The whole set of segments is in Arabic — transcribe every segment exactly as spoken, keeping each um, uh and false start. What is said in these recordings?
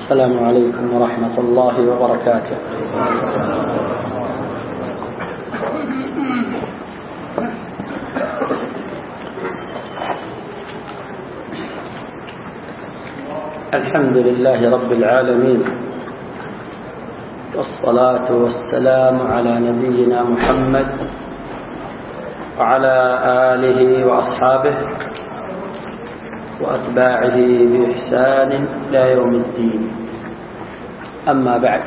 السلام عليكم ورحمة الله وبركاته. الحمد لله رب العالمين، والصلاة والسلام على نبينا محمد وعلى آله وأصحابه وأتباعه بإحسان إلى يوم الدين. أما بعد،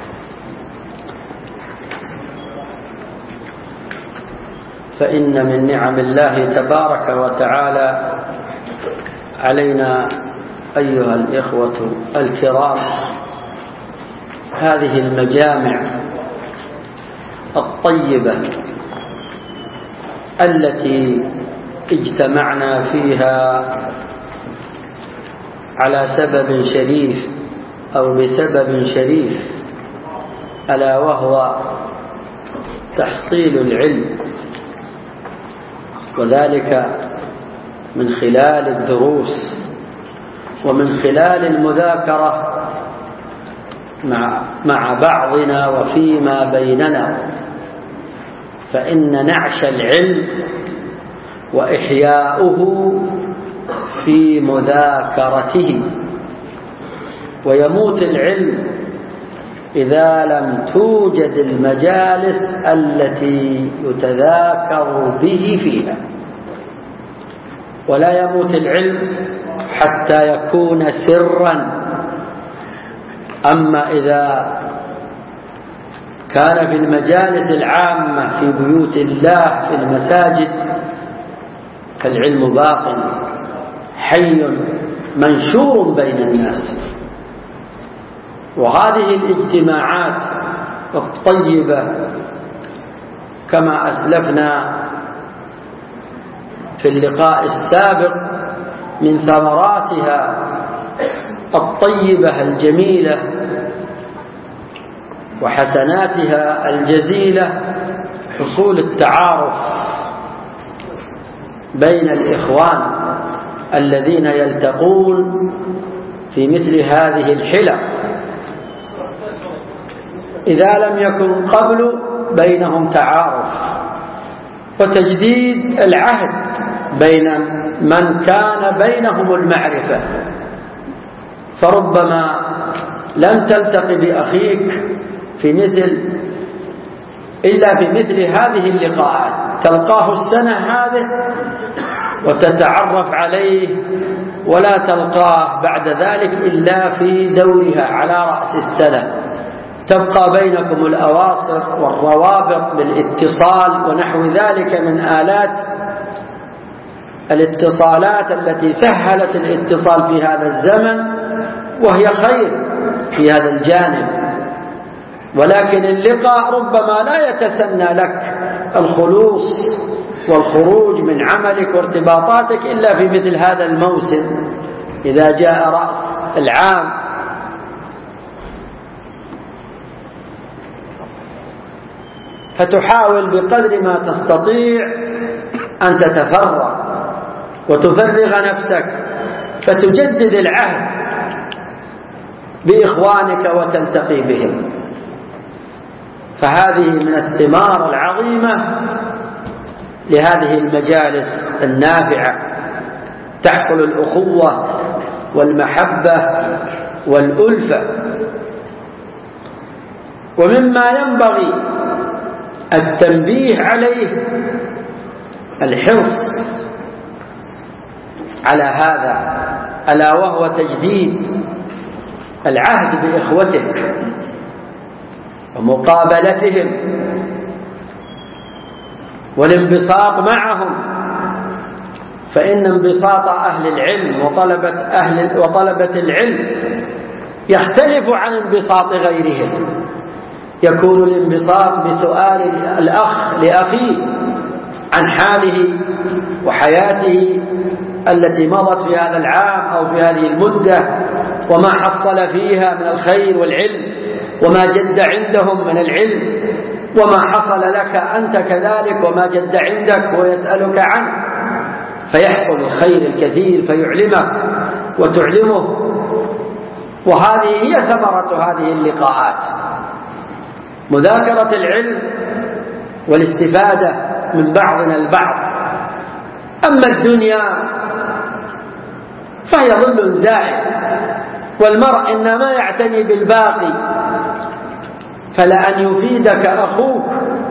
فإن من نعم الله تبارك وتعالى علينا أيها الإخوة الكرام هذه المجامع الطيبة التي اجتمعنا فيها على سبب شريف أو بسبب شريف، ألا وهو تحصيل العلم، وذلك من خلال الدروس ومن خلال المذاكرة مع مع بعضنا وفيما بيننا. فإن نعش العلم وإحياؤه في مذاكرته، ويموت العلم إذا لم توجد المجالس التي يتذاكر به فيها. ولا يموت العلم حتى يكون سرا. أما إذا كان في المجالس العامة في بيوت الله في المساجد فالعلم باق حي منشور بين الناس. وهذه الاجتماعات الطيبة كما أسلفنا في اللقاء السابق من ثمراتها الطيبة الجميلة وحسناتها الجزيلة حصول التعارف بين الإخوان الذين يلتقون في مثل هذه الحلق، إذا لم يكن قبل بينهم تعارف وتجديد العهد بين من كان بينهم المعرفة. فربما لم تلتقي بأخيك في مثل إلا في مثل هذه اللقاءات، تلقاه السنة هذه وتتعرف عليه، ولا تلقاه بعد ذلك إلا في دورها على رأس السنة. تبقى بينكم الأواصر والروابط بالاتصال ونحو ذلك من آلات الاتصالات التي سهلت الاتصال في هذا الزمن، وهي خير في هذا الجانب. ولكن اللقاء ربما لا يتسنى لك الخلوص والخروج من عملك وارتباطاتك إلا في مثل هذا الموسم إذا جاء رأس العام. فتحاول بقدر ما تستطيع أن تتفرغ وتفرغ نفسك فتجدد العهد بإخوانك وتلتقي بهم. فهذه من الثمار العظيمة لهذه المجالس النافعة، تحصل الأخوة والمحبة والألفة. ومما ينبغي التنبيه عليه الحرص على هذا، ألا وهو تجديد العهد بإخوتك ومقابلتهم والانبساط معهم. فإن انبساط أهل العلم وطلبة, أهل وطلبة العلم يختلف عن انبساط غيرهم. يكون الانبساط بسؤال الأخ لأخيه عن حاله وحياته التي مضت في هذا العام أو في هذه المدة، وما حصل فيها من الخير والعلم، وما جد عندهم من العلم، وما حصل لك أنت كذلك وما جد عندك ويسألك عنه، فيحصل الخير الكثير فيعلمك وتعلمه. وهذه هي ثمرة هذه اللقاءات، مذاكرة العلم والاستفادة من بعضنا البعض. أما الدنيا فهي ظل زائل، والمرء إنما يعتني بالباقي، فلأن يفيدك أخوك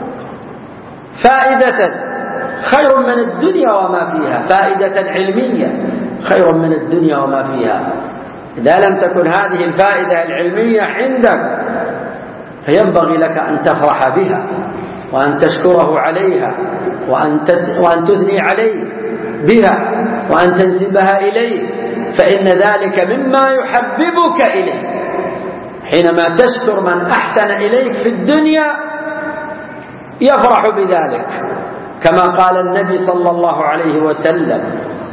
فائدة خير من الدنيا وما فيها، فائدة علمية خير من الدنيا وما فيها. إذا لم تكن هذه الفائدة العلمية عندك فينبغي لك أن تفرح بها وأن تشكره عليها وأن تثني عليه بها وأن تنسبها إليه، فإن ذلك مما يحببك إليه. حينما تشكر من أحسن إليك في الدنيا يفرح بذلك، كما قال النبي صلى الله عليه وسلم: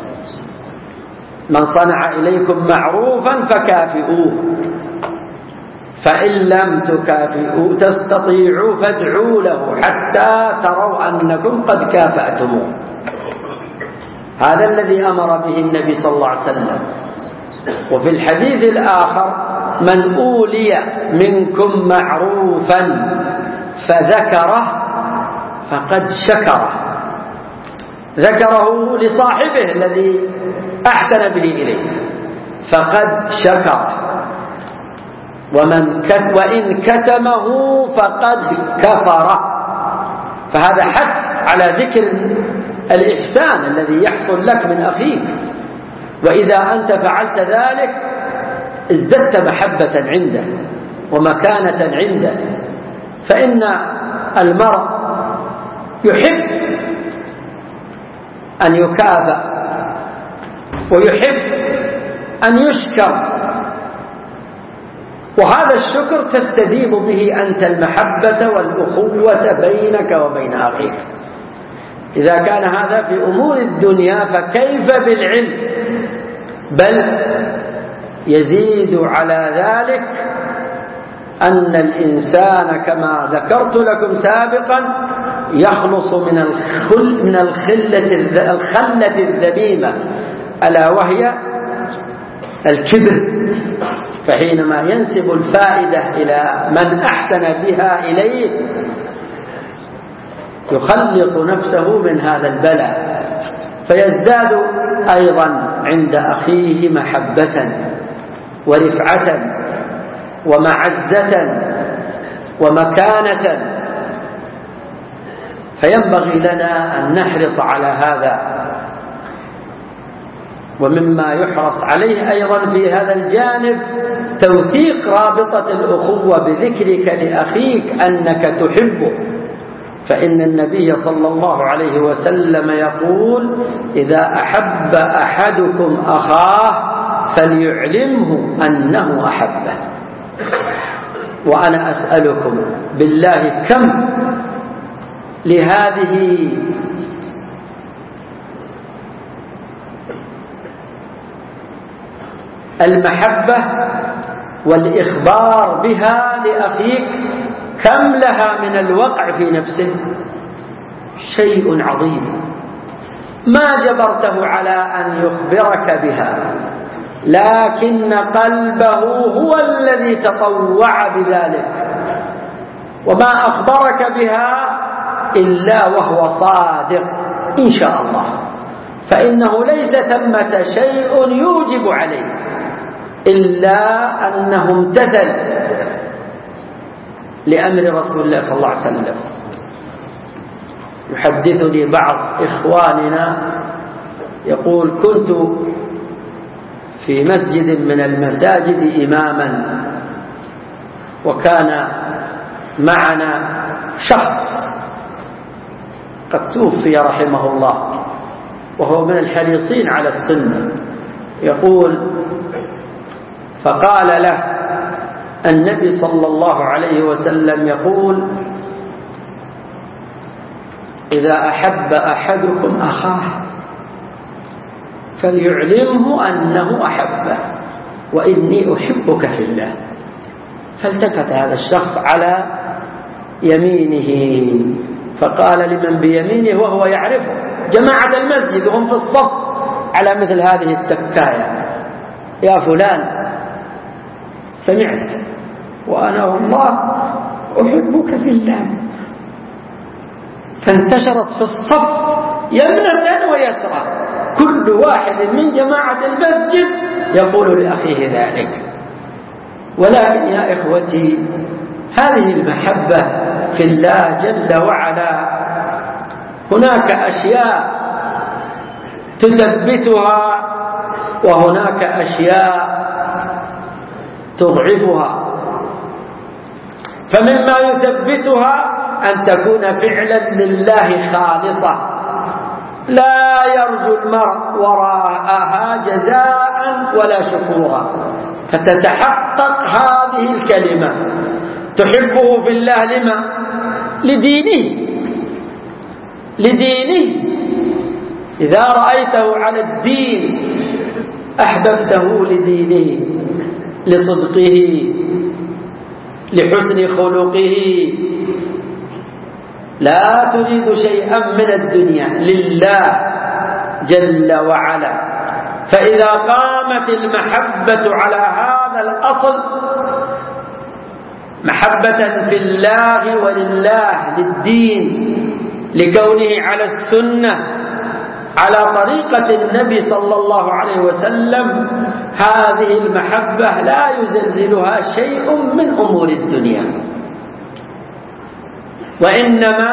من صنع إليكم معروفا فكافئوه، فإن لم تكافئوا تستطيعوا فادعوا له حتى تروا أنكم قد كافأتموه. هذا الذي أمر به النبي صلى الله عليه وسلم. وفي الحديث الآخر: من أولي منكم معروفا فذكره فقد شكره، ذكره لصاحبه الذي أحسن به إليه فقد شكره، ومن كت وإن كتمه فقد كفره. فهذا حث على ذكر الإحسان الذي يحصل لك من أخيك، وإذا أنت فعلت ذلك ازددت محبة عنده ومكانة عنده. فإن المرء يحب أن يكافأ ويحب أن يشكر، وهذا الشكر تستذيب به أنت المحبة والأخوة بينك وبين أخيك. إذا كان هذا في أمور الدنيا فكيف بالعلم؟ بل يزيد على ذلك أن الإنسان كما ذكرت لكم سابقا يخلص من الخل من الخلة الخلة الذميمة، ألا وهي الكبر. فحينما ينسب الفائدة إلى من أحسن بها إليه يخلص نفسه من هذا البلاء، فيزداد أيضا عند أخيه محبة ورفعة ومعزة ومكانة. فينبغي لنا أن نحرص على هذا. ومما يحرص عليه أيضا في هذا الجانب توثيق رابطة الأخوة بذكرك لأخيك أنك تحبه، فإن النبي صلى الله عليه وسلم يقول: إذا أحب أحدكم أخاه فليعلمه أنه أحبه. وأنا أسألكم بالله كم لهذه المحبة والإخبار بها لأخيك، كم لها من الوقع في نفسه؟ شيء عظيم ما جبرته على أن يخبرك بها، لكن قلبه هو الذي تطوع بذلك، وما أخبرك بها إلا وهو صادق إن شاء الله، فإنه ليس ثمة شيء يوجب عليه إلا أنه امتثل لأمر رسول الله صلى الله عليه وسلم. يحدثني بعض إخواننا يقول: كنت في مسجد من المساجد إماما، وكان معنا شخص قد توفي رحمه الله وهو من الحريصين على السنة. يقول: فقال له النبي صلى الله عليه وسلم يقول: إذا أحب أحدكم أخاه فليعلمه أنه أحبه وإني أحبك في الله. فالتفت هذا الشخص على يمينه فقال لمن بيمينه وهو يعرفه، جماعة المسجد وهم في الصف على مثل هذه التكاية: يا فلان سمعت وأنا والله أحبك في الله، فانتشرت في الصف يمنة ويسرى، كل واحد من جماعة المسجد يقول لأخيه ذلك. ولكن يا إخوتي هذه المحبة في الله جل وعلا هناك أشياء تثبتها وهناك أشياء تضعفها. فمما يثبتها أن تكون فعلا لله خالصة لا يرجو المرء وراءها جزاء ولا شكورا، فتتحقق هذه الكلمة. تحبه في الله لما؟ لدينه لدينه إذا رأيته على الدين أحببته لدينه، لصدقه، لحسن خلقه، لا تريد شيئا من الدنيا، لله جل وعلا. فإذا قامت المحبة على هذا الأصل، محبة في الله ولله للدين، لكونه على السنة على طريقة النبي صلى الله عليه وسلم، هذه المحبة لا يزلزلها شيء من أمور الدنيا، وإنما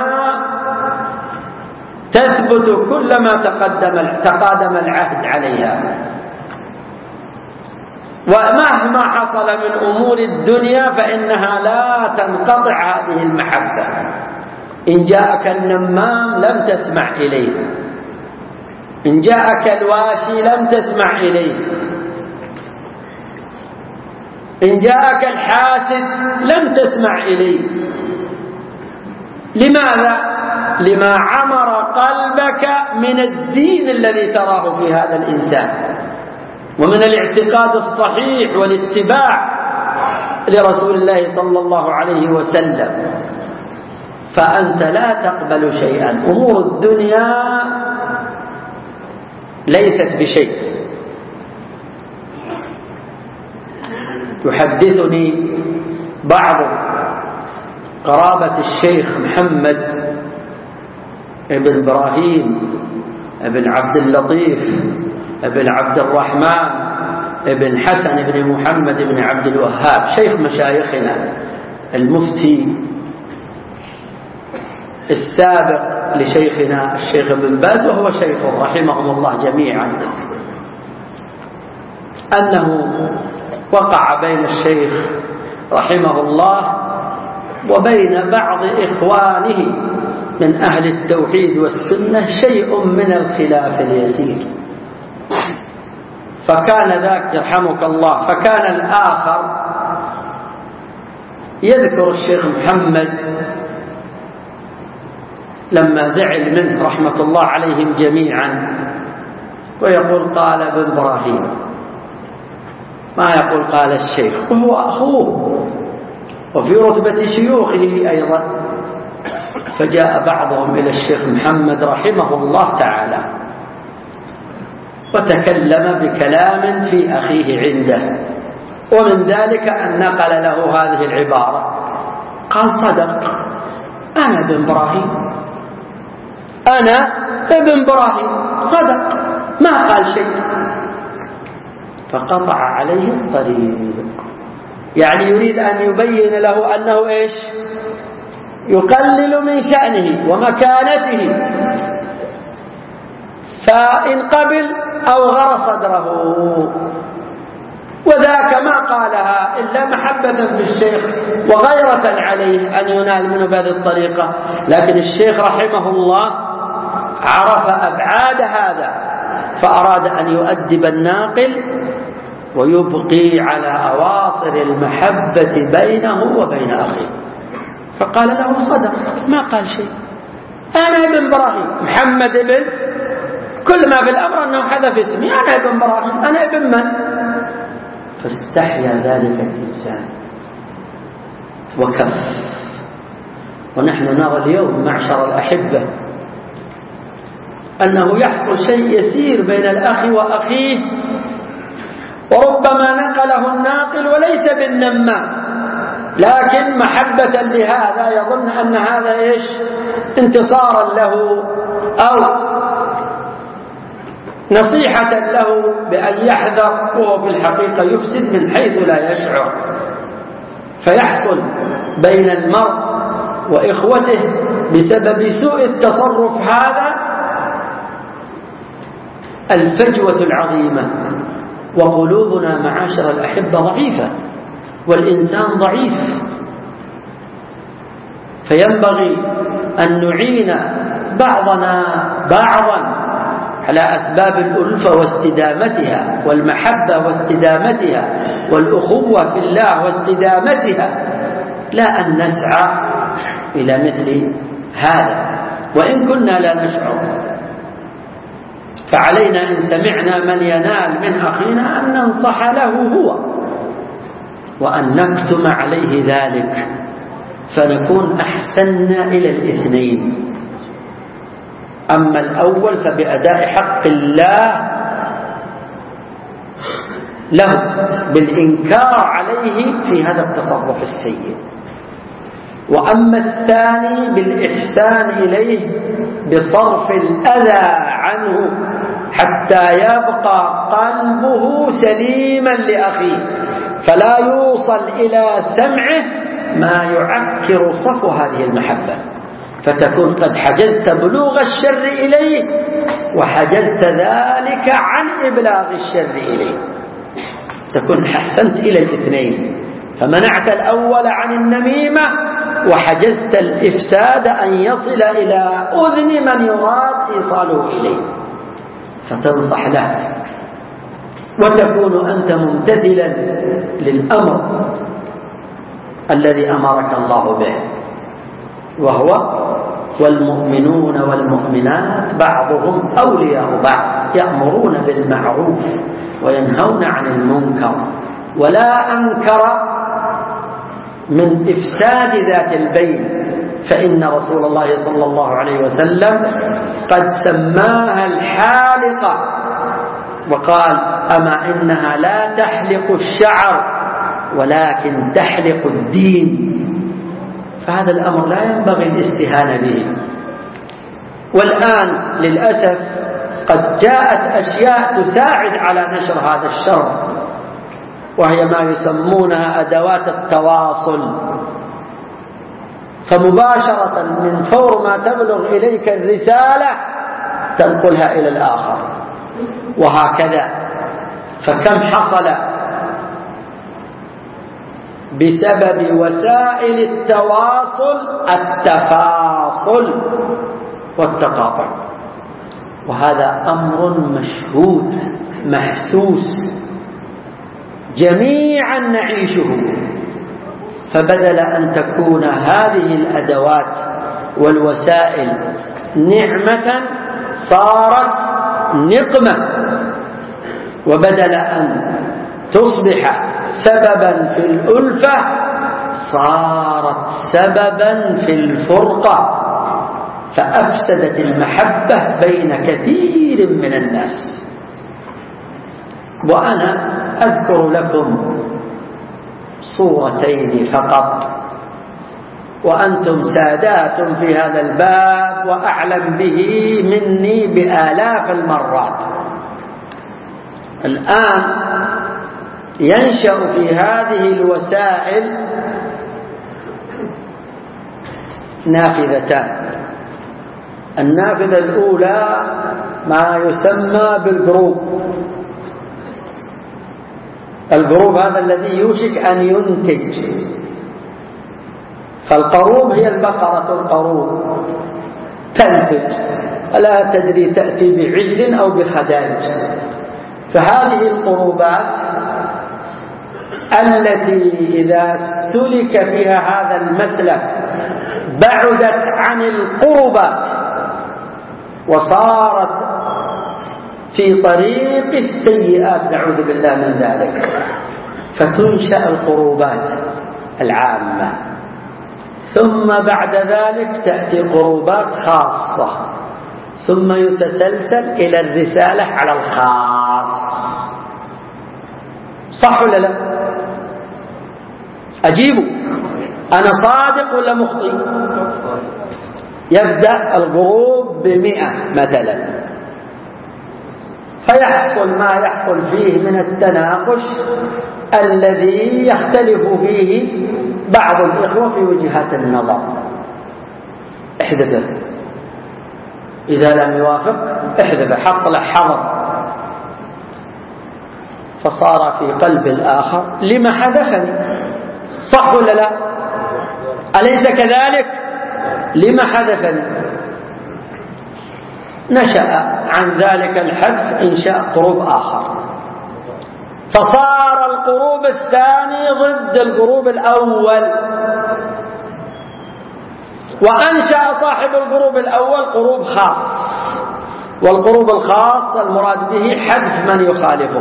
تثبت كلما تقدم تقادم العهد عليها. ومهما حصل من أمور الدنيا فإنها لا تنقطع هذه المحبة. إن جاءك النمام لم تسمع إليه، إن جاءك الواشي لم تسمع إليه، إن جاءك الحاسد لم تسمع إليه. لماذا؟ لما عمر قلبك من الدين الذي تراه في هذا الإنسان، ومن الاعتقاد الصحيح والاتباع لرسول الله صلى الله عليه وسلم. فأنت لا تقبل شيئا، أمور الدنيا ليست بشيء. يحدثني بعض قرابة الشيخ محمد ابن إبراهيم ابن عبد اللطيف ابن عبد الرحمن ابن حسن ابن محمد ابن عبد الوهاب، شيخ مشايخنا المفتي السابق لشيخنا الشيخ ابن باز، وهو شيخه رحمهم الله جميعا، أنه وقع بين الشيخ رحمه الله وبين بعض إخوانه من أهل التوحيد والسنة شيء من الخلاف اليسير. فكان ذاك يرحمك الله، فكان الآخر يذكر الشيخ محمد لما زعل منه رحمة الله عليهم جميعا، ويقول قال ابن إبراهيم، ما يقول قال الشيخ، وهو أخوه وفي رتبة شيوخه أيضا. فجاء بعضهم إلى الشيخ محمد رحمه الله تعالى وتكلم بكلام في أخيه عنده، ومن ذلك أن نقل له هذه العبارة، قال صدق، أنا ابن إبراهيم، أنا ابن إبراهيم، صدق، ما قال شيء. فقطع عليه الطريق، يعني يريد أن يبين له أنه إيش؟ يقلل من شأنه ومكانته، فإن قبل أوغر صدره. وذاك ما قالها إلا محبة في الشيخ وغيرة عليه أن ينال منه بهذه الطريقة، لكن الشيخ رحمه الله عرف أبعاد هذا، فأراد أن يؤدب الناقل ويبقي على أواصر المحبة بينه وبين أخيه. فقال له صدق، ما قال شيء، أنا ابن إبراهيم، محمد ابن، كل ما في الأمر أنه حذف اسمي، أنا ابن إبراهيم، أنا ابن من؟ فاستحيا ذلك الإنسان وكف. ونحن نرى اليوم معشر الأحبة أنه يحصل شيء يسير بين الأخ وأخيه وربما نقله الناقل وليس بالنمام، لكن محبة لهذا يظن أن هذا إيش انتصارا له أو نصيحة له بأن يحذر، وهو في الحقيقة يفسد من حيث لا يشعر، فيحصل بين المرء وإخوته بسبب سوء التصرف هذا الفجوة العظيمة. وقلوبنا معاشر الأحبة ضعيفة، والإنسان ضعيف، فينبغي أن نعين بعضنا بعضا على أسباب الألفة واستدامتها والمحبة واستدامتها والأخوة في الله واستدامتها، لا أن نسعى إلى مثل هذا وإن كنا لا نشعر. فعلينا إن سمعنا من ينال من أخينا أن ننصح له هو وأن نكتم عليه ذلك، فنكون أحسننا إلى الاثنين. أما الأول فبأداء حق الله له بالإنكار عليه في هذا التصرف السيء، وأما الثاني بالإحسان إليه بصرف الأذى عنه حتى يبقى قلبه سليما لأخيه، فلا يوصل إلى سمعه ما يعكر صفو هذه المحبة، فتكون قد حجزت بلوغ الشر إليه وحجزت ذلك عن إبلاغ الشر إليه، تكون حسنت إلى الاثنين، فمنعت الأول عن النميمة وحجزت الإفساد أن يصل إلى أذن من يراد إيصاله إليه، فتنصح له وتكون أنت ممتثلا للأمر الذي أمرك الله به، وهو والمؤمنون والمؤمنات بعضهم أولياء بعض يأمرون بالمعروف وينهون عن المنكر. ولا أنكر من إفساد ذات البين، فإن رسول الله صلى الله عليه وسلم قد سماها الحالقة وقال أما إنها لا تحلق الشعر ولكن تحلق الدين، فهذا الأمر لا ينبغي الاستهانة به. والآن للأسف قد جاءت أشياء تساعد على نشر هذا الشر، وهي ما يسمونها أدوات التواصل، فمباشرة من فور ما تبلغ إليك الرسالة تنقلها إلى الآخر، وهكذا. فكم حصل بسبب وسائل التواصل التفاصل والتقاطع، وهذا أمر مشهود محسوس جميعا نعيشه. فبدل أن تكون هذه الأدوات والوسائل نعمة صارت نقمة، وبدل أن تصبح سببا في الألفة صارت سببا في الفرقة، فأفسدت المحبة بين كثير من الناس. وأنا أذكر لكم صورتين فقط، وأنتم سادات في هذا الباب وأعلم به مني بآلاف المرات. الآن ينشأ في هذه الوسائل نافذتان. النافذة الأولى ما يسمى بالجروب، الجروب هذا الذي يوشك أن ينتج، فالقروب هي البقرة القروب تنتج، ألا تدري تأتي بعجل أو بخداج. فهذه القروبات التي إذا سلك فيها هذا المسلك بعدت عن القربات وصارت في طريق السيئات، نعوذ بالله من ذلك، فتنشأ القروبات العامة، ثم بعد ذلك تأتي قروبات خاصة، ثم يتسلسل إلى الرسالة على الخاص. صح ولا لا؟ أجيبوا، أنا صادق ولا مخطئ؟ يبدأ الغروب بمئة مثلا، فيحصل ما يحصل فيه من التناقش الذي يختلف فيه بعض الإخوة في وجهات النظر، احذفه. إذا لم يوافق احذفه، حط له حظر. فصار في قلب الآخر لما حدثني، صح ولا لا؟ أليس كذلك؟ لما حدثني؟ نشأ عن ذلك الحدث إنشاء قروب آخر، فصار القروب الثاني ضد القروب الأول، وأنشأ صاحب القروب الأول قروب خاص، والقروب الخاص المراد به حذف من يخالفه.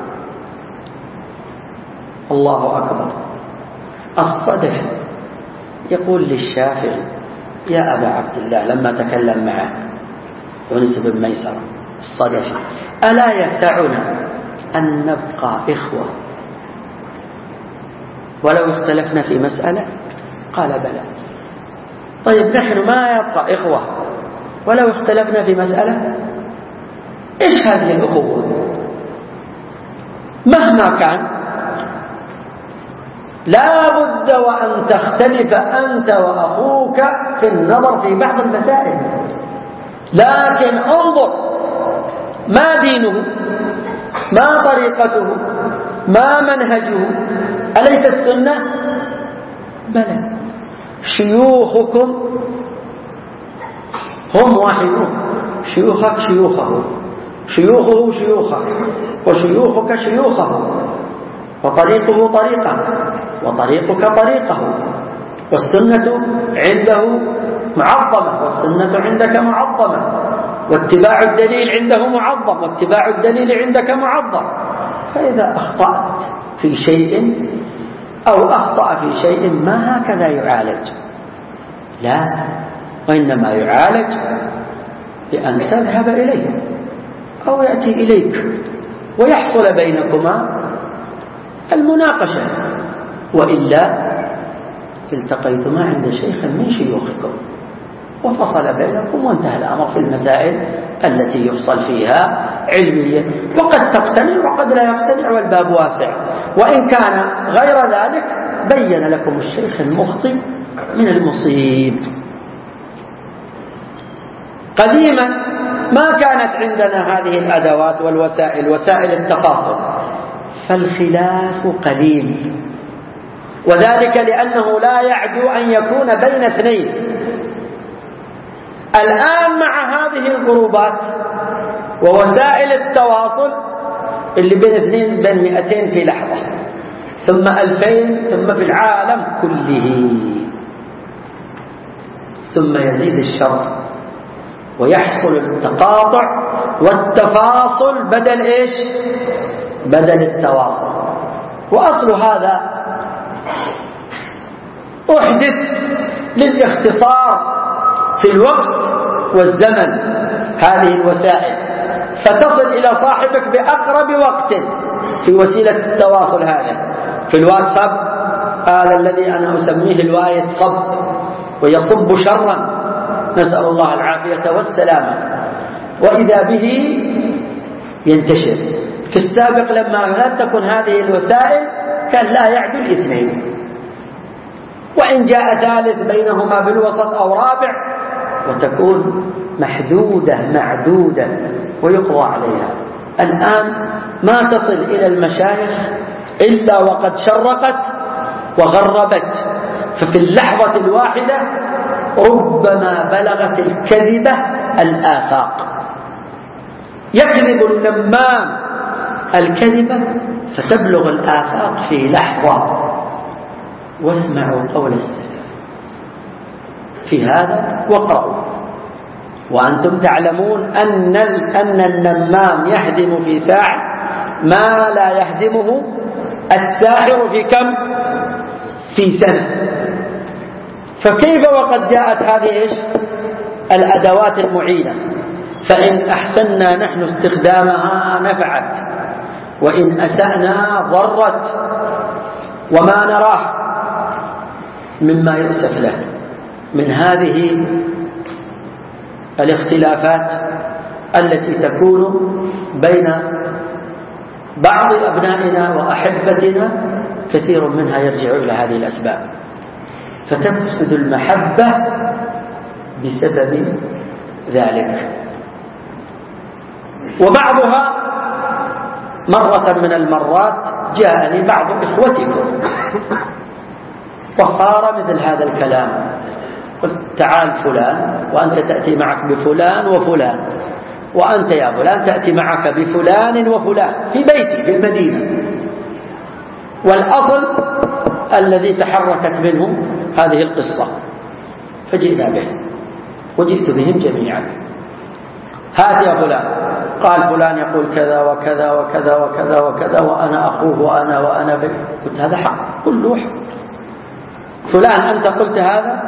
الله أكبر. الصدف يقول للشافعي: يا أبا عبد الله، لما تكلم معه يونس بن ميسرة الصدفي: ألا يسعنا أن نبقى إخوة ولو اختلفنا في مسألة؟ قال: بلى. طيب نحن ما يبقى إخوة ولو اختلفنا في مسألة؟ إيش هذه الأخوة؟ مهما كان لا بد وأن تختلف أنت وأخوك في النظر في بعض المسائل، لكن انظر ما دينه، ما طريقته، ما منهجه، أليس السنة؟ بلى. شيوخكم هم واحدون، شيوخك شيوخه، شيوخه شيوخك، وشيوخك شيوخه، وطريقه طريقك، وطريقك طريقه، والسنة عنده معظمة والسنة عندك معظمة، واتباع الدليل عنده معظم واتباع الدليل عندك معظم. فإذا أخطأت في شيء أو أخطأ في شيء ما هكذا يعالج، لا، وإنما يعالج بأن تذهب إليه أو يأتي إليك ويحصل بينكما المناقشة، وإلا التقيتما عند شيخ من شيوخكم وفصل بينكم وانتهى الأمر في المسائل التي يفصل فيها علميا، وقد تقتنع وقد لا يقتنع والباب واسع. وإن كان غير ذلك بين لكم الشيخ المخطئ من المصيب. قديما ما كانت عندنا هذه الأدوات والوسائل، وسائل التقاصر، فالخلاف قليل، وذلك لأنه لا يعدو أن يكون بين اثنين. الآن مع هذه الجروبات ووسائل التواصل اللي بين اثنين بين مئتين في لحظة، ثم ألفين، ثم في العالم كله، ثم يزيد الشر ويحصل التقاطع والتفاصل بدل إيش؟ بدل التواصل. وأصل هذا أحدث للاختصار في الوقت والزمن هذه الوسائل، فتصل إلى صاحبك بأقرب وقت في وسيلة التواصل هذا. في الواتساب هذا الذي أنا أسميه الوايت صب، ويصب شرا، نسأل الله العافية والسلامة، وإذا به ينتشر. في السابق لما لم تكن هذه الوسائل كان لا يعدو الاثنين، وإن جاء ثالث بينهما بالوسط أو رابع وتكون محدودة معدودة ويقضى عليها. الآن ما تصل إلى المشايخ إلا وقد شرقت وغربت، ففي اللحظة الواحدة ربما بلغت الكذبة الآفاق. يكذب النمام الكذبة فتبلغ الآفاق في لحظة. واسمعوا قول السلف في هذا واقرأوا، وأنتم تعلمون أن أن النمام يهدم في ساعة ما لا يهدمه الساحر في كم؟ في سنة. فكيف وقد جاءت هذه إيش؟ الأدوات المعينة، فإن أحسننا نحن استخدامها نفعت، وإن أسأنا ضرت، وما نراه مما يؤسف له من هذه الاختلافات التي تكون بين بعض أبنائنا وأحبتنا، كثير منها يرجع إلى هذه الأسباب، فتفسد المحبة بسبب ذلك. وبعضها مرة من المرات جاءني بعض إخوتكم وصار مثل هذا الكلام، قلت تعال فلان وأنت تأتي معك بفلان وفلان، وأنت يا فلان تأتي معك بفلان وفلان في بيتي في المدينة، والأصل الذي تحركت منه هذه القصة، فجئنا به وجئت بهم جميعا. هات يا فلان، قال فلان يقول كذا وكذا وكذا وكذا وكذا وأنا أخوه وأنا وأنا به. قلت هذا حق، كله حق. فلان أنت قلت هذا؟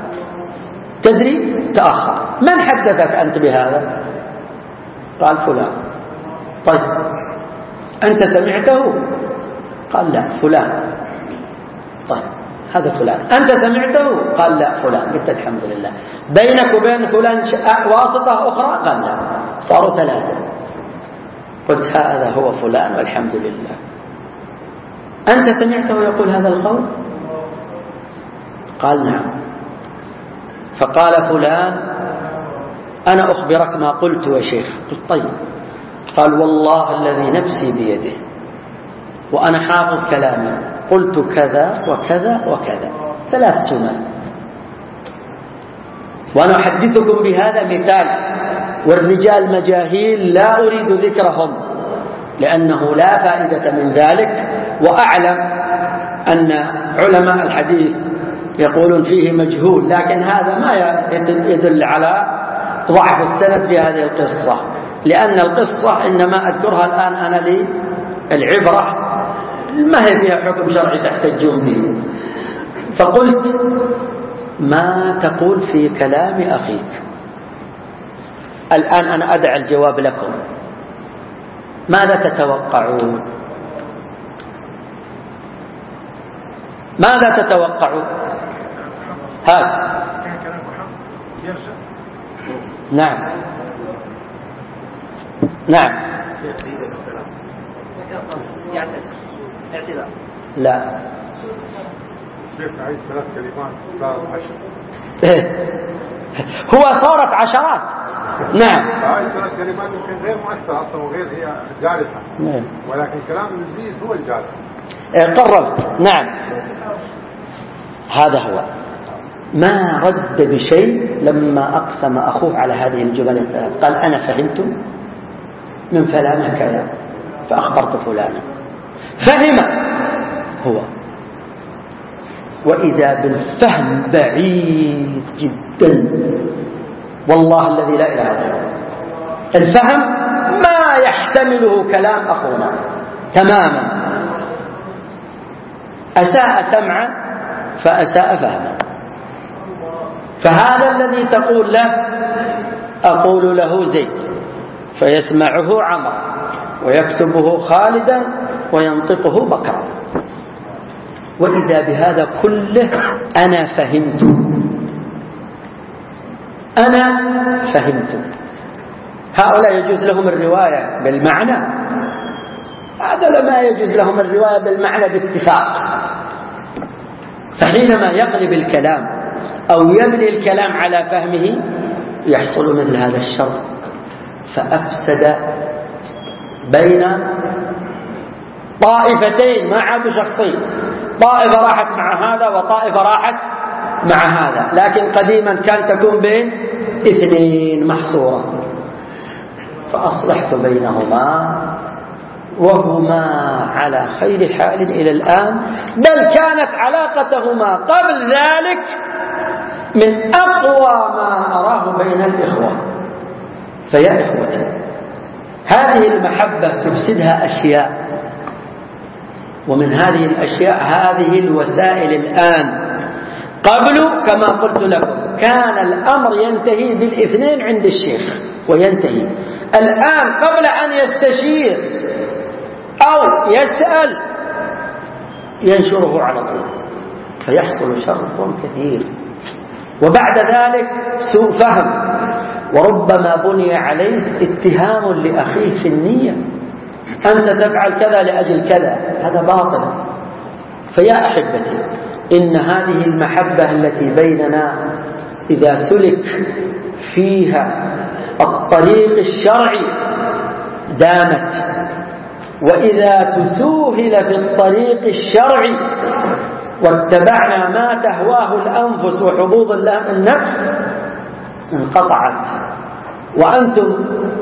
تدري؟ تأخر. من حدثك أنت بهذا؟ قال فلان. طيب أنت سمعته؟ قال لا فلان. طيب هذا فلان. أنت سمعته؟ قال لا فلان. قلت الحمد لله. بينك وبين فلان واسطة أخرى؟ قال لا. صاروا ثلاثة. قلت هذا هو فلان والحمد لله. أنت سمعته يقول هذا القول؟ قال نعم. فقال فلان أنا أخبرك ما قلت يا شيخ. قلت طيب. قال والله الذي نفسي بيده وأنا حافظ كلامي، قلت كذا وكذا وكذا، ثلاث جمل، وأنا أحدثكم بهذا مثال، والرجال مجاهيل لا أريد ذكرهم لأنه لا فائدة من ذلك، وأعلم أن علماء الحديث يقولون فيه مجهول، لكن هذا ما يدل على ضعف السند في هذه القصة، لأن القصة إنما أذكرها الآن أنا لي العبرة، ما هي فيها حكم شرعي تحتجون به. فقلت ما تقول في كلام أخيك؟ الآن أنا أدع الجواب لكم، ماذا تتوقعون؟ ماذا تتوقعون؟ هات. نعم نعم. لا هو صارت عشرات. نعم هاي ثلاث كلمات يمكن غير مؤثرة أصلا وغير هي جالسة، ولكن كلام يزيد هو الجالس. قربت. نعم هذا هو. ما رد بشيء لما أقسم أخوه على هذه الجمل الثلاث، قال أنا فهمت من فلان كذا فأخبرت فلانا، فهم هو. وإذا بالفهم بعيد جدا، والله الذي لا إله إلا هو، الفهم ما يحتمله كلام أخونا تماما. أساء سمعا فأساء فهما، فهذا الذي تقول له أقول له زيد فيسمعه عمرو ويكتبه خالدا وينطقه بكر، وإذا بهذا كله أنا فهمت أنا فهمت. هؤلاء يجوز لهم الرواية بالمعنى، هذا ما يجوز لهم الرواية بالمعنى باتفاق. فحينما يقلب الكلام أو يبني الكلام على فهمه يحصل مثل هذا الشر، فأفسد بين طائفتين ما عادوا شخصين، طائفة راحت مع هذا وطائفة راحت مع هذا، لكن قديما كان تكون بين اثنين محصورة، فأصلحت بينهما وهما على خير حال إلى الآن، بل كانت علاقتهما قبل ذلك من أقوى ما أراه بين الإخوة. فيا إخوتي، هذه المحبة تفسدها أشياء، ومن هذه الأشياء هذه الوسائل الآن. قبل كما قلت لكم كان الأمر ينتهي بالاثنين عند الشيخ وينتهي، الآن قبل أن يستشير أو يسأل ينشره على طول، فيحصل شر كثير. وبعد ذلك سوء فهم، وربما بني عليه اتهام لأخيه في النية، أنت تفعل كذا لأجل كذا، هذا باطل. فيا أحبتي، إن هذه المحبة التي بيننا إذا سلك فيها الطريق الشرعي دامت، وإذا تسوهل في الطريق الشرعي واتبعنا ما تهواه الأنفس وحظوظ النفس انقطعت. وأنتم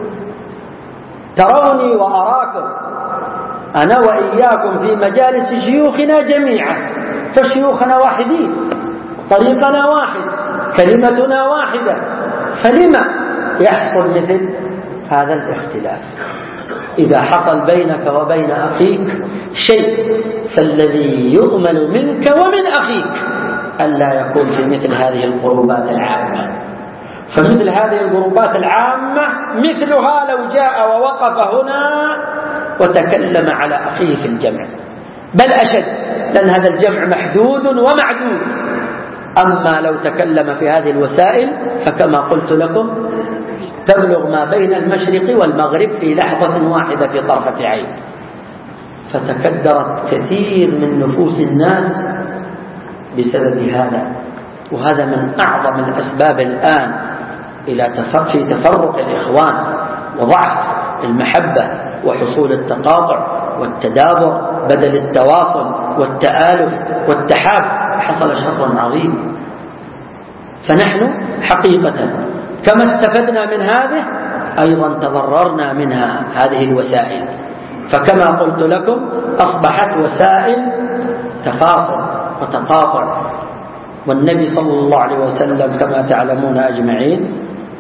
تروني وأراكم أنا وإياكم في مجالس شيوخنا جميعا، فشيوخنا واحدين، طريقنا واحد، كلمتنا واحدة، فلما يحصل مثل هذا الاختلاف؟ إذا حصل بينك وبين أخيك شيء فالذي يؤمل منك ومن أخيك ألا يكون في مثل هذه القربات العامة. فمثل هذه القربات العامة مثلها لو جاء ووقف هنا وتكلم على أخيه في الجمع، بل أشد، لأن هذا الجمع محدود ومعدود. أما لو تكلم في هذه الوسائل فكما قلت لكم تبلغ ما بين المشرق والمغرب في لحظة واحدة في طرفة عين. فتكدرت كثير من نفوس الناس بسبب هذا، وهذا من أعظم الأسباب الآن إلى في تفرق الإخوان وضعف المحبة وحصول التقاطع والتدابر بدل التواصل والتآلف والتحاب. حصل شر عظيم. فنحن حقيقة كما استفدنا من هذه أيضا تضررنا منها هذه الوسائل. فكما قلت لكم أصبحت وسائل تفاصل وتقاطع، والنبي صلى الله عليه وسلم كما تعلمون أجمعين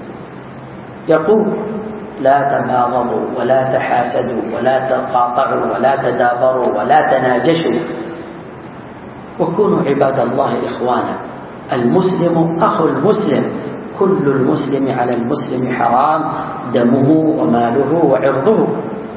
يقول لا تباغضوا ولا تحاسدوا ولا تقاطعوا ولا تدابروا ولا تناجشوا، وكونوا عباد الله إخوانا. المسلم أخو المسلم، كل المسلم على المسلم حرام دمه وماله وعرضه.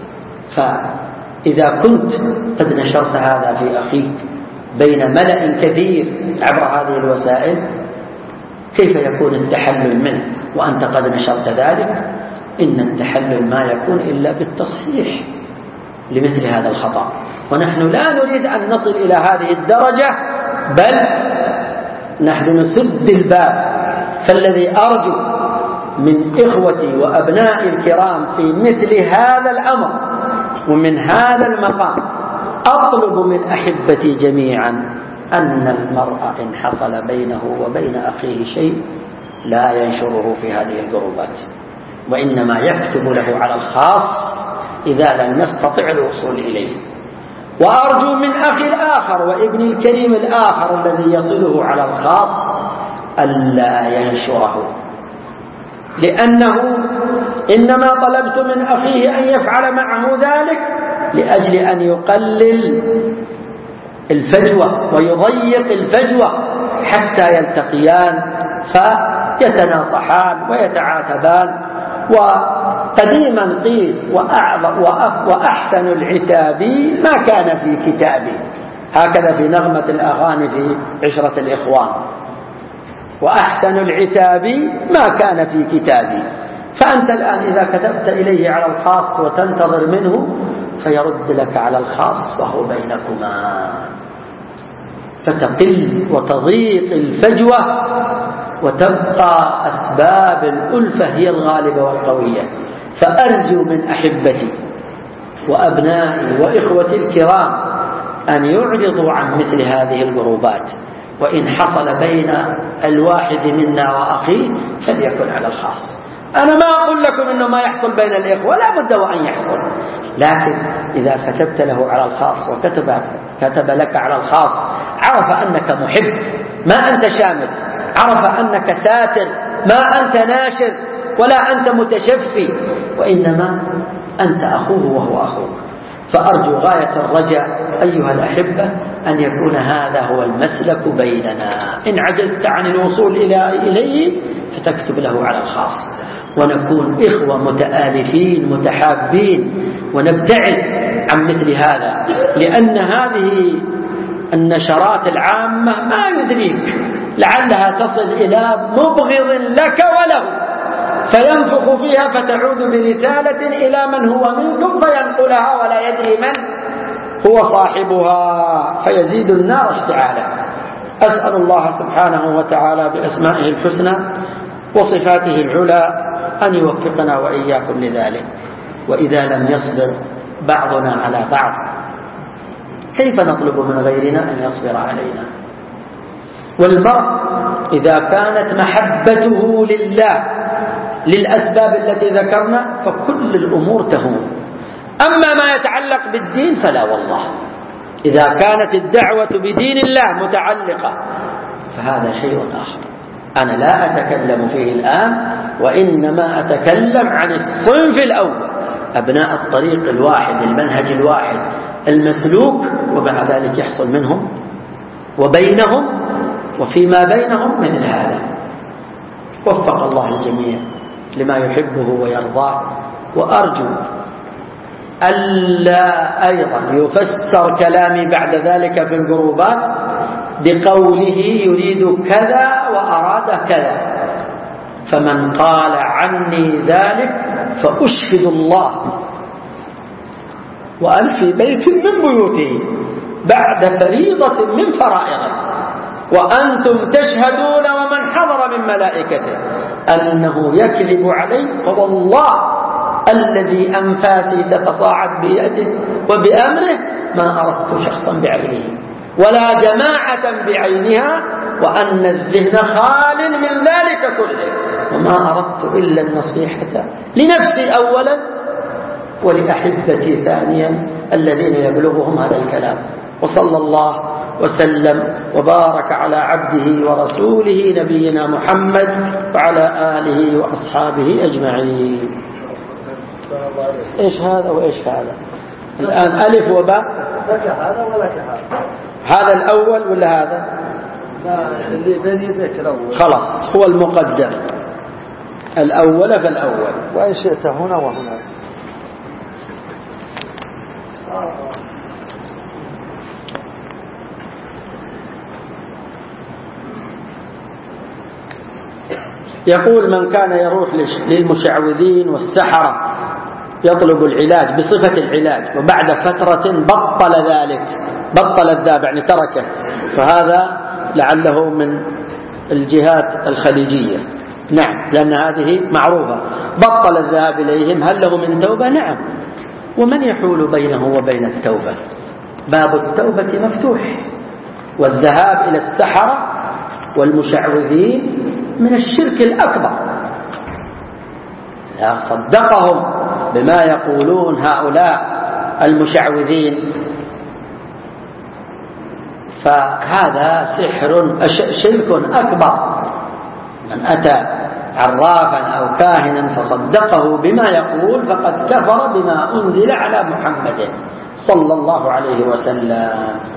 فإذا كنت قد نشرت هذا في أخيك بين ملأ كثير عبر هذه الوسائل، كيف يكون التحلل منه وأنت قد نشرت ذلك؟ إن التحلل ما يكون إلا بالتصحيح لمثل هذا الخطأ. ونحن لا نريد أن نصل إلى هذه الدرجة، بل نحن نسد الباب. فالذي أرجو من إخوتي وأبنائي الكرام في مثل هذا الأمر ومن هذا المقام أطلب من أحبتي جميعا أن المرء إن حصل بينه وبين أخيه شيء لا ينشره في هذه الجروبات، وإنما يكتب له على الخاص إذا لم يستطع الوصول إليه. وأرجو من أخي الآخر وابن الكريم الآخر الذي يصله على الخاص ألا ينشره، لأنه إنما طلبت من أخيه أن يفعل معه ذلك لأجل أن يقلل الفجوة ويضيق الفجوة حتى يلتقيان فيتناصحان ويتعاتبان. وقديما قيل وأحسن العتاب ما كان في كتابي، هكذا في نغمة الأغاني في عشرة الإخوان، وأحسن العتاب ما كان في كتابي. فأنت الآن إذا كتبت إليه على الخاص وتنتظر منه فيرد لك على الخاص وهو بينكما، فتقل وتضيق الفجوة وتبقى أسباب الألفة هي الغالبة والقوية. فأرجو من أحبتي وأبنائي وإخوتي الكرام أن يعرضوا عن مثل هذه الجروبات، وإن حصل بين الواحد منا وأخيه فليكن على الخاص. أنا ما أقول لكم أنه ما يحصل بين الإخوة، لا بد وأن يحصل، لكن إذا كتبت له على الخاص وكتب كتب لك على الخاص عرف أنك محب ما أنت شامت، عرف أنك ساتر ما أنت ناشر ولا أنت متشفي، وإنما أنت أخوه وهو أخوك. فأرجو غاية الرجاء أيها الأحبة أن يكون هذا هو المسلك بيننا. إن عجزت عن الوصول إليه فتكتب له على الخاص، ونكون إخوة متآلفين متحابين، ونبتعد عن مثل هذا، لأن هذه النشرات العامة ما يدريك لعلها تصل إلى مبغض لك وله فينفخ فيها فتعود برسالة إلى من هو منكم فينقلها ولا يدري من هو صاحبها فيزيد النار اشتعالا. أسأل الله سبحانه وتعالى بأسمائه الحسنى وصفاته العلى أن يوفقنا وإياكم لذلك. وإذا لم يصبر بعضنا على بعض كيف نطلب من غيرنا أن يصبر علينا؟ والمرء إذا كانت محبته لله للأسباب التي ذكرنا فكل الأمور تهون. أما ما يتعلق بالدين فلا والله، إذا كانت الدعوة بدين الله متعلقة فهذا شيء آخر أنا لا أتكلم فيه الآن، وإنما أتكلم عن الصنف الأول، أبناء الطريق الواحد المنهج الواحد المسلوك، ومع ذلك يحصل منهم وبينهم وفيما بينهم مثل هذا. وفق الله الجميع لما يحبه ويرضاه. وأرجو ألا أيضا يفسر كلامي بعد ذلك في الجروبات بقوله يريد كذا وأراد كذا، فمن قال عني ذلك فأشهد الله وأن في بيت من بيوته بعد فريضة من فرائضه وأنتم تشهدون ومن حضر من ملائكته أنه يكذب علي، فوالله الذي أنفاسي تتصاعد بيده وبأمره ما أردت شخصا بعينه ولا جماعة بعينها، وأن الذهن خال من ذلك كله، وما أردت إلا النصيحة لنفسي أولا ولأحبتي ثانيا الذين يبلغهم هذا الكلام. وصلى الله وسلم وبارك على عبده ورسوله نبينا محمد وعلى آله وأصحابه أجمعين. إيش هذا وإيش هذا الآن؟ ألف وباء، لك هذا ولك هذا. هذا الأول ولا هذا؟ اللي بين يديك الأول. خلاص هو المقدم الأول فالأول، وإن شئت هنا وهنا. يقول من كان يروح للمشعوذين والسحرة يطلب العلاج بصفة العلاج وبعد فترة بطل ذلك، بطل الذهاب يعني تركه، فهذا لعله من الجهات الخليجية. نعم، لأن هذه معروفة، بطل الذهاب إليهم. هل له من توبة؟ نعم. ومن يحول بينه وبين التوبة؟ باب التوبة مفتوح. والذهاب إلى السحرة والمشعوذين من الشرك الأكبر، إذا صدقهم بما يقولون هؤلاء المشعوذين فهذا سحر شرك أكبر. من أتى عرافا أو كاهنا فصدقه بما يقول فقد كفر بما أنزل على محمد صلى الله عليه وسلم.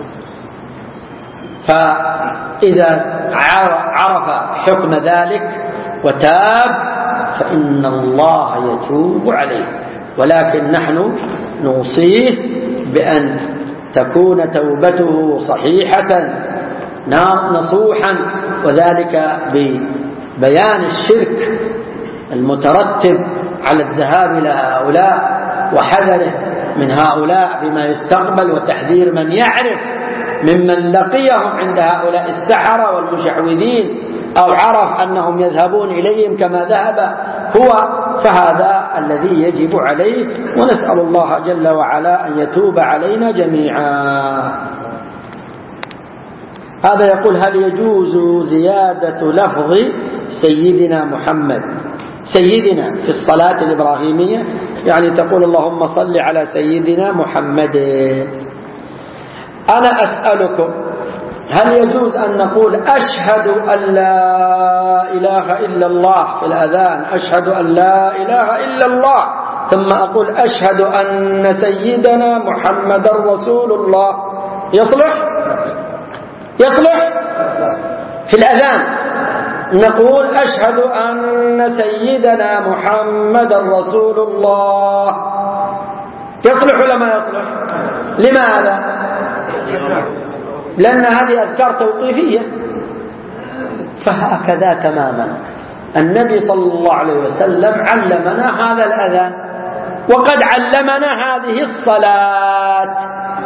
فإذا عرف حكم ذلك وتاب فإن الله يتوب عليه، ولكن نحن نوصيه بأن تكون توبته صحيحة نصوحا، وذلك ببيان الشرك المترتب على الذهاب إلى هؤلاء وحذره من هؤلاء فيما يستقبل، وتحذير من يعرف ممن لقيهم عند هؤلاء السحرة والمشعوذين أو عرف أنهم يذهبون إليهم كما ذهب هو، فهذا الذي يجب عليه. ونسأل الله جل وعلا أن يتوب علينا جميعا. هذا يقول هل يجوز زيادة لفظ سيدنا محمد سيدنا في الصلاة الإبراهيمية؟ يعني تقول اللهم صل على سيدنا محمد. أنا أسألكم هل يجوز أن نقول أشهد أن لا إله إلا الله في الأذان، أشهد أن لا إله إلا الله، ثم أقول أشهد أن سيدنا محمد رسول الله؟ يصلح؟ يصلح؟ في الأذان نقول أشهد أن سيدنا محمد رسول الله، يصلح ولا ما يصلح؟ لماذا؟ لأن هذه أذكار توقيفية. فهكذا تماما النبي صلى الله عليه وسلم علمنا هذا الأذان، وقد علمنا هذه الصلاة،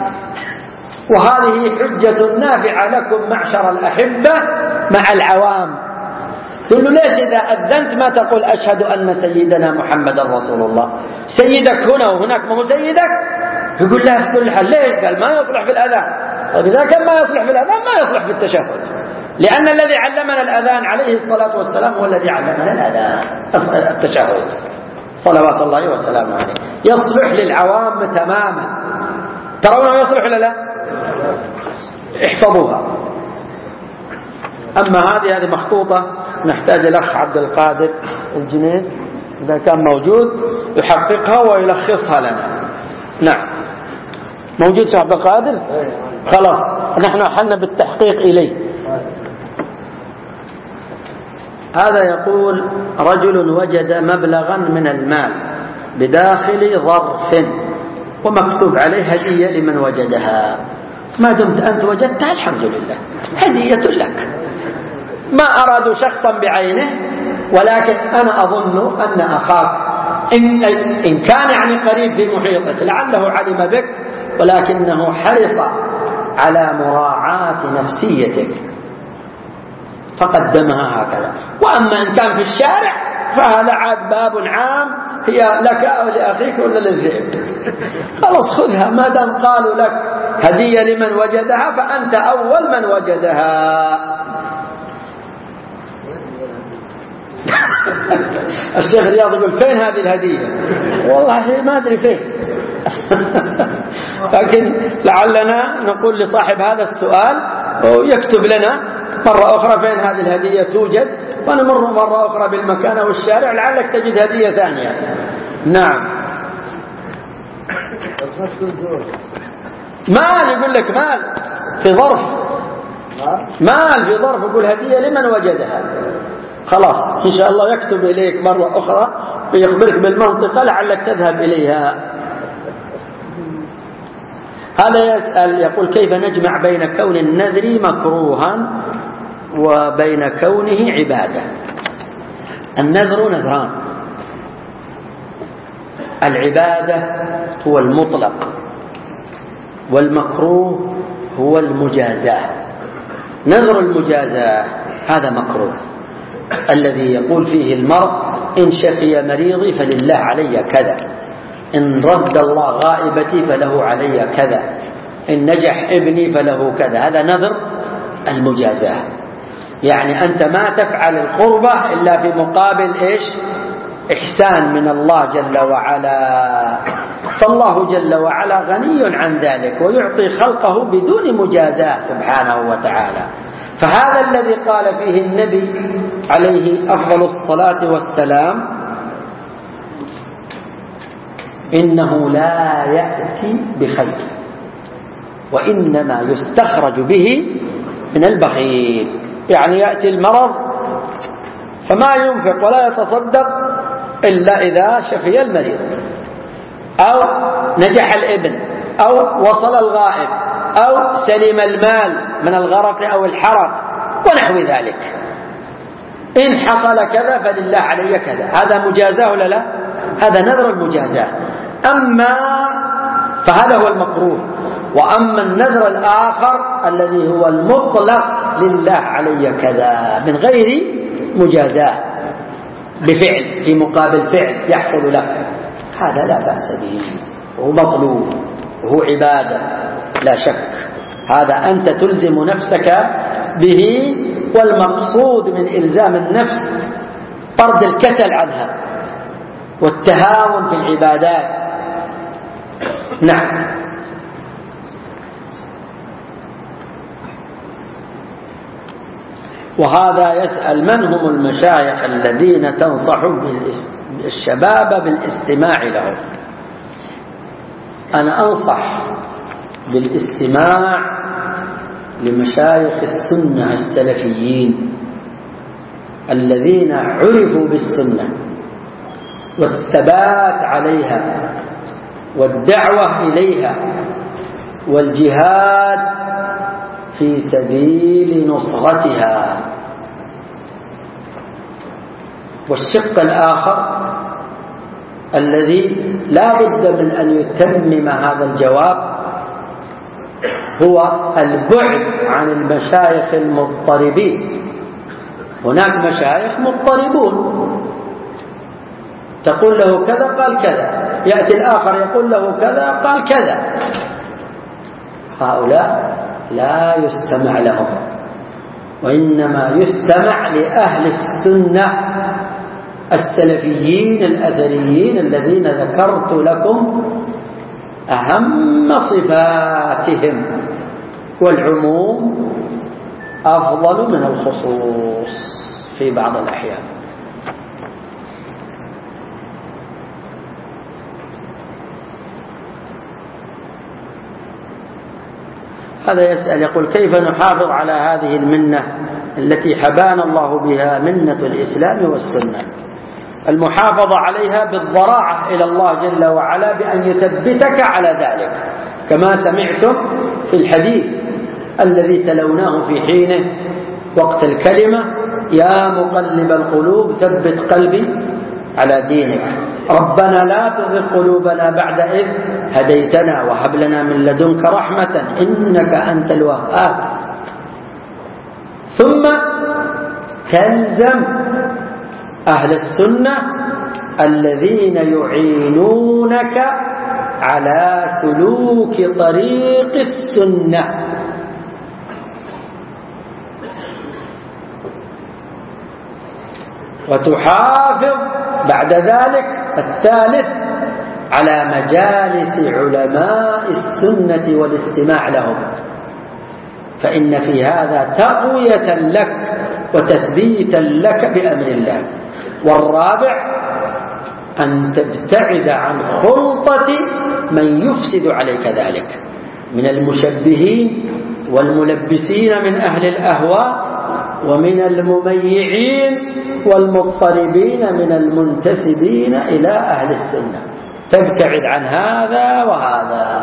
وهذه حجة نافعة لكم معشر الأحبة مع العوام. يقول له ليش إذا أذنت ما تقول أشهد أن سيدنا محمد رسول الله؟ سيدك هنا وهناك ما هو سيدك؟ يقول لا في كل حال. ليش؟ قال ما يصلح في الأذان. طيب إذا كان ما يصلح في الأذان ما يصلح في التشهد، لأن الذي علمنا الأذان عليه الصلاة والسلام هو الذي علمنا الأذان التشهد صلوات الله وسلامه عليه. يصلح للعوام تماما. ترونه يصلح ولا لا؟ احفظوها. أما هذه هذه مخطوطة نحتاج الأخ عبد القادر الجنيد إذا كان موجود يحققها ويلخصها لنا. نعم موجود شيخ عبد القادر؟ خلاص نحن حنا بالتحقيق إليه. هذا يقول رجل وجد مبلغا من المال بداخل ظرف ومكتوب عليه هدية لمن وجدها. ما دمت أنت وجدتها الحمد لله هدية لك. ما أرادوا شخصا بعينه، ولكن أنا أظن أن أخاك إن, إن كان يعني قريب في محيطك لعله علم بك، ولكنه حرص على مراعاة نفسيتك فقدمها هكذا. وأما إن كان في الشارع فهذا عاد باب عام، هي لك أو لأخيك ولا للذئب. خلاص خذها ما دام قالوا لك هدية لمن وجدها فأنت أول من وجدها. الشيخ رياض يقول فين هذه الهدية؟ والله ما أدري فين. لكن لعلنا نقول لصاحب هذا السؤال ويكتب لنا مرة أخرى فين هذه الهدية توجد، ونمر مرة أخرى بالمكان أو الشارع لعلك تجد هدية ثانية. نعم مال، يقول لك مال في ظرف، مال في ظرف، يقول هدية لمن وجدها. خلاص إن شاء الله يكتب إليك مرة أخرى ويخبرك بالمنطقة لعلك تذهب إليها. هذا يسأل يقول كيف نجمع بين كون النذر مكروها وبين كونه عبادة؟ النذر نذران، العبادة هو المطلق والمكروه هو المجازاة. نذر المجازاة هذا مكروه، الذي يقول فيه المرء إن شفي مريضي فلله علي كذا، إن رد الله غائبتي فله علي كذا، إن نجح ابني فله كذا. هذا نذر المجازاة، يعني أنت ما تفعل القربة إلا في مقابل إيش؟ إحسان من الله جل وعلا. فالله جل وعلا غني عن ذلك ويعطي خلقه بدون مجازاة سبحانه وتعالى. فهذا الذي قال فيه النبي عليه أفضل الصلاة والسلام إنه لا يأتي بخير وإنما يستخرج به من البخيل. يعني يأتي المرض فما ينفق ولا يتصدق إلا إذا شفي المريض، أو نجح الابن، أو وصل الغائب، أو سلم المال من الغرق أو الحرق ونحو ذلك. إن حصل كذا فلله علي كذا. هذا مجازاه ولا لا؟ هذا نذر المجازاه. أما فهذا هو المكروه. وأما النذر الآخر الذي هو المطلق لله علي كذا من غير مجازاه، بفعل في مقابل فعل يحصل لك، هذا لا بأس به وهو مطلوب وهو عبادة لا شك. هذا أنت تلزم نفسك به، والمقصود من إلزام النفس طرد الكسل عنها والتهاون في العبادات. نعم. وهذا يسأل من هم المشايخ الذين تنصح الشباب بالاستماع لهم؟ أنا أنصح بالاستماع لمشايخ السنة السلفيين الذين عرفوا بالسنة والثبات عليها والدعوة إليها والجهاد في سبيل نصرتها. والشق الآخر الذي لا بد من أن يتمم هذا الجواب هو البعد عن المشايخ المضطربين. هناك مشايخ مضطربون، تقول له كذا قال كذا، يأتي الآخر يقول له كذا قال كذا. هؤلاء لا يستمع لهم، وإنما يستمع لأهل السنة السلفيين الأثريين الذين ذكرت لكم أهم صفاتهم، والعموم أفضل من الخصوص في بعض الأحيان. هذا يسأل يقول: كيف نحافظ على هذه المنة التي حبانا الله بها، منة الإسلام والسنة؟ المحافظة عليها بالضراعة إلى الله جل وعلا بأن يثبتك على ذلك، كما سمعتم في الحديث الذي تلوناه في حينه وقت الكلمة: يا مقلب القلوب ثبت قلبي على دينك، ربنا لا تزغ قلوبنا بعد إذ هديتنا وهب لنا من لدنك رحمة إنك أنت الوهاب. ثم تلزم أهل السنة الذين يعينونك على سلوك طريق السنة، وتحافظ بعد ذلك الثالث على مجالس علماء السنة والاستماع لهم، فإن في هذا تقوية لك وتثبيتا لك بأمر الله. والرابع أن تبتعد عن خلطة من يفسد عليك ذلك من المشبهين والملبسين من أهل الأهواء ومن المميعين والمضطربين من المنتسبين إلى أهل السنة. تبتعد عن هذا وهذا.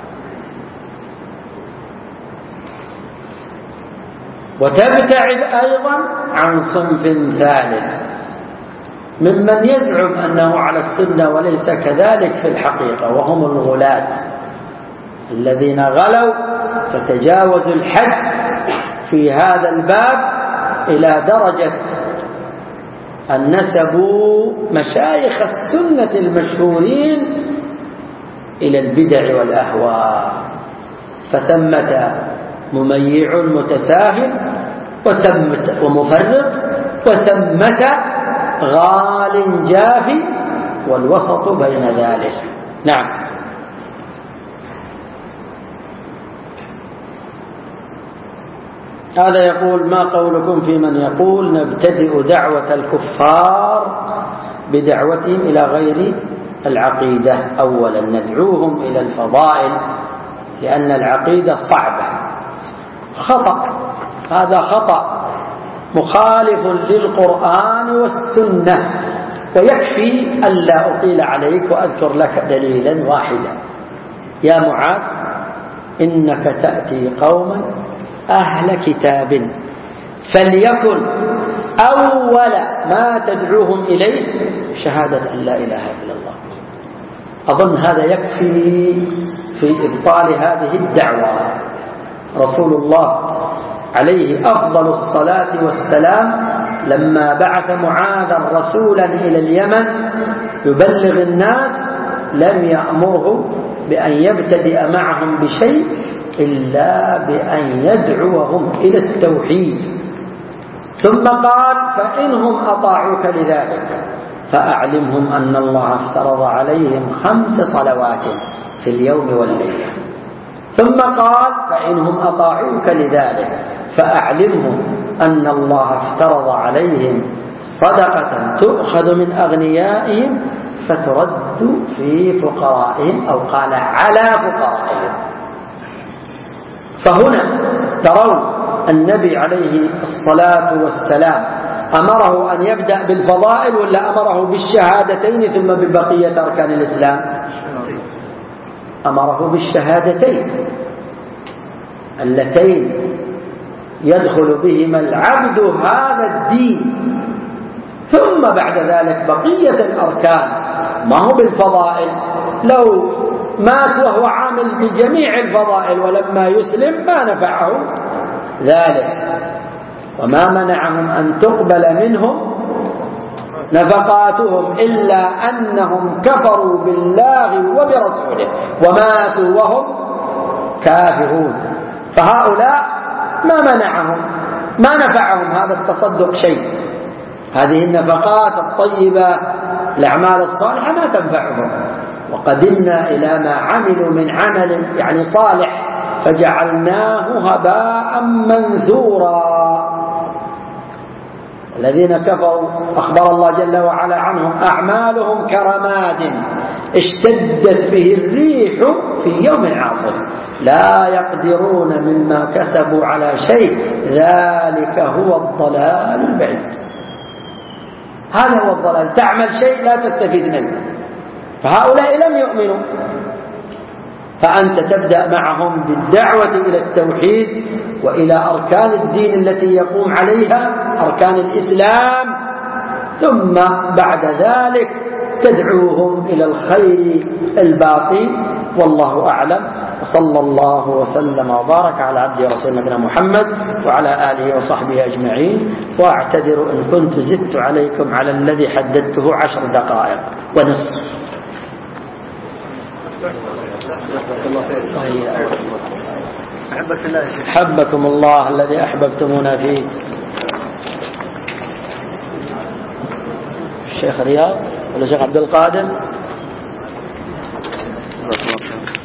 وتبتعد أيضا عن صنف ثالث ممن يزعم أنه على السنة وليس كذلك في الحقيقة، وهم الغلاة الذين غلوا فتجاوزوا الحد في هذا الباب إلى درجة أن نسبوا مشايخ السنة المشهورين إلى البدع والأهواء. فثمة مميع متساهل وثمة ومفرط، وثمة غال جافي، والوسط بين ذلك. نعم. هذا يقول: ما قولكم في من يقول نبتدئ دعوة الكفار بدعوتهم إلى غير العقيدة؟ أولا ندعوهم إلى الفضائل لأن العقيدة صعبة. خطأ، هذا خطأ مخالف للقرآن والسنة. ويكفي ألا أطيل عليك وأذكر لك دليلا واحدا. يا معاذ إنك تأتي قوما أهل كتاب فليكن أول ما تدعوهم إليه شهادة أن لا إله إلا الله. أظن هذا يكفي في إبطال هذه الدعوة. رسول الله عليه أفضل الصلاة والسلام لما بعث معاذا رسولا إلى اليمن يبلغ الناس لم يأمره بأن يبتدئ معهم بشيء إلا بأن يدعوهم إلى التوحيد. ثم قال: فإنهم أطاعوك لذلك فأعلمهم أن الله افترض عليهم خمس صلوات في اليوم والليلة. ثم قال: فإنهم أطاعوك لذلك فأعلمهم أن الله افترض عليهم صدقة تؤخذ من أغنيائهم فترد في فقرائهم، أو قال على فقرائهم. فهنا ترون النبي عليه الصلاة والسلام أمره أن يبدأ بالفضائل ولا أمره بالشهادتين ثم ببقية أركان الإسلام؟ أمره بالشهادتين. اللتين يدخل بهما العبد هذا الدين، ثم بعد ذلك بقية الأركان. ما هو بالفضائل، لو مات وهو عامل بجميع الفضائل ولما يسلم ما نفعه ذلك. وما منعهم أن تقبل منهم نفقاتهم إلا أنهم كفروا بالله وبرسوله وماتوا وهم كافرون. فهؤلاء ما منعهم، ما نفعهم هذا التصدق شيء. هذه النفقات الطيبة الأعمال الصالحة ما تنفعهم. وقدمنا إلى ما عملوا من عمل يعني صالح فجعلناه هباء منثورا. الذين كفروا أخبر الله جل وعلا عنهم أعمالهم كرماد اشتدت به الريح في يوم عاصف لا يقدرون مما كسبوا على شيء ذلك هو الضلال البعيد. هذا هو الضلال، تعمل شيء لا تستفيد منه. فهؤلاء لم يؤمنوا، فأنت تبدأ معهم بالدعوة إلى التوحيد وإلى أركان الدين التي يقوم عليها أركان الإسلام، ثم بعد ذلك تدعوهم إلى الخير الباقي. والله أعلم، وصلى الله وسلم وبارك على عبده ورسوله نبينا محمد وعلى آله وصحبه أجمعين. وأعتذر إن كنت زدت عليكم على الذي حددته عشر دقائق ونصف. حبكم الله الذي أحببتمونا فيه. الشيخ رياض ولا الشيخ عبد القادر؟